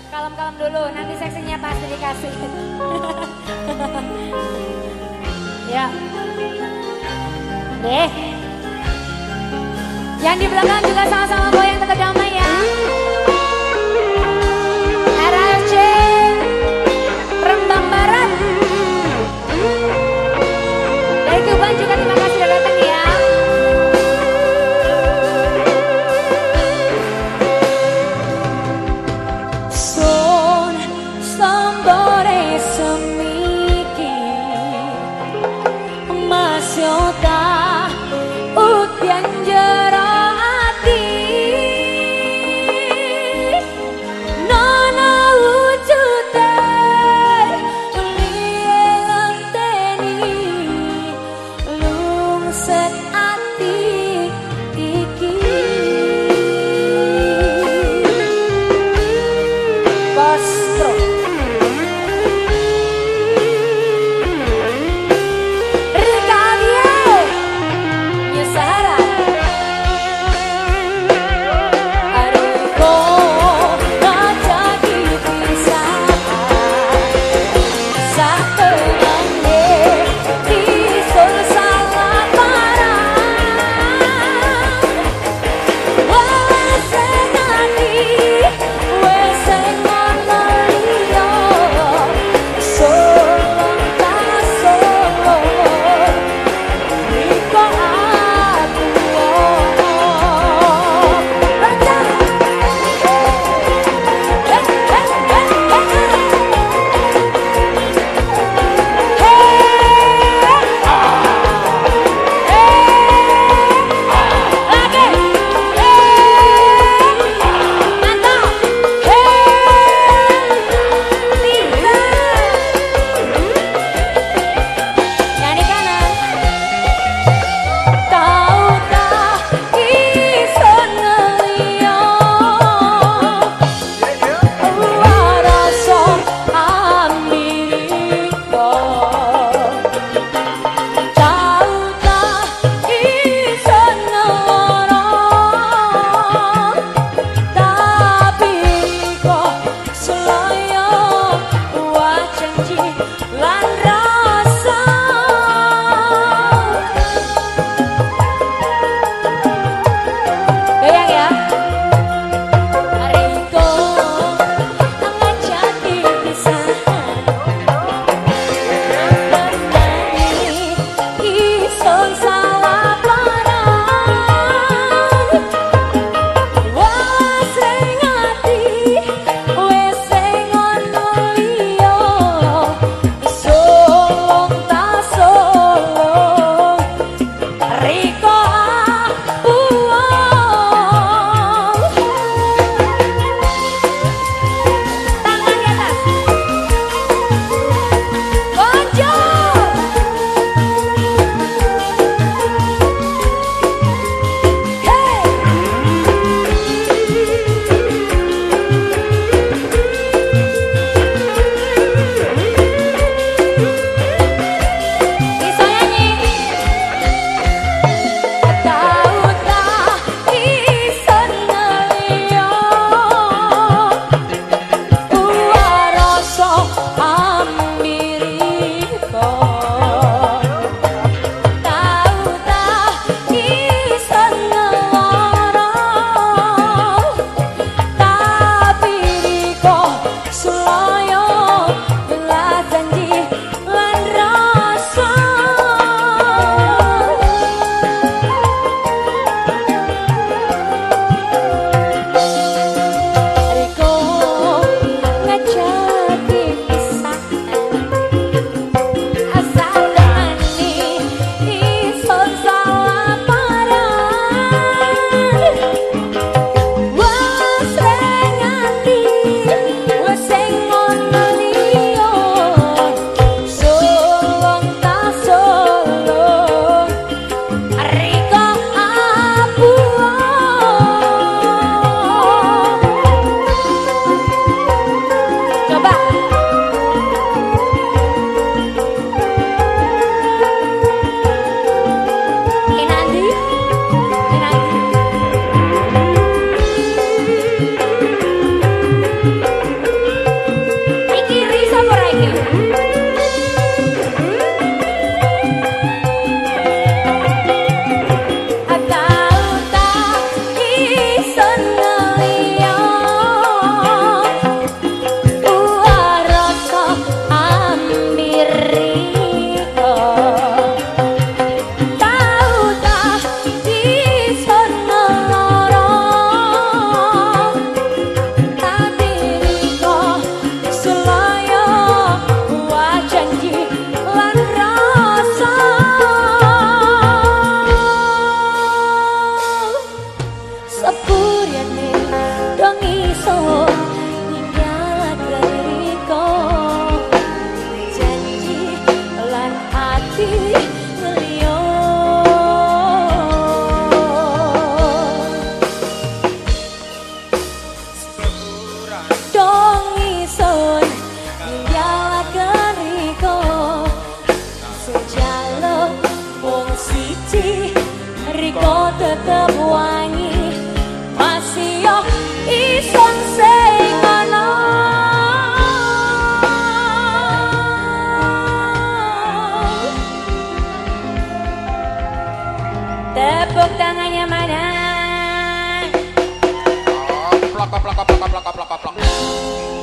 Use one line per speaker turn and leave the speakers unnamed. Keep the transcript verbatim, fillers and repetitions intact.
Kalem-kalem dulu, nanti seksinya pasti dikasih. Ya. Deh. Yang di belakang juga sama-sama goyang tetap damai ya. R F C Rembang Barat. Dari Tuban juga terima kasih sudah datang ya. Son sambore semiki masyota utian jero ati nono wujudan liye lanteni lungset ati iki Bastro Regalia Yusara Aruko Raja Gipisa Satenangnya Tisul salah parang Weseng ati Weseng ana liya Solong ta solong Iko aku Rencana Hei hei hei hei Lagi Mantap iso ninggalake riko janji lan hati ngeliyo dong iso ninggalake riko sejaluk wong siji riko tetep wangi masih yo ison sing ana tepuk tangannya mana
Plak plak plak plak plak plak plak plak.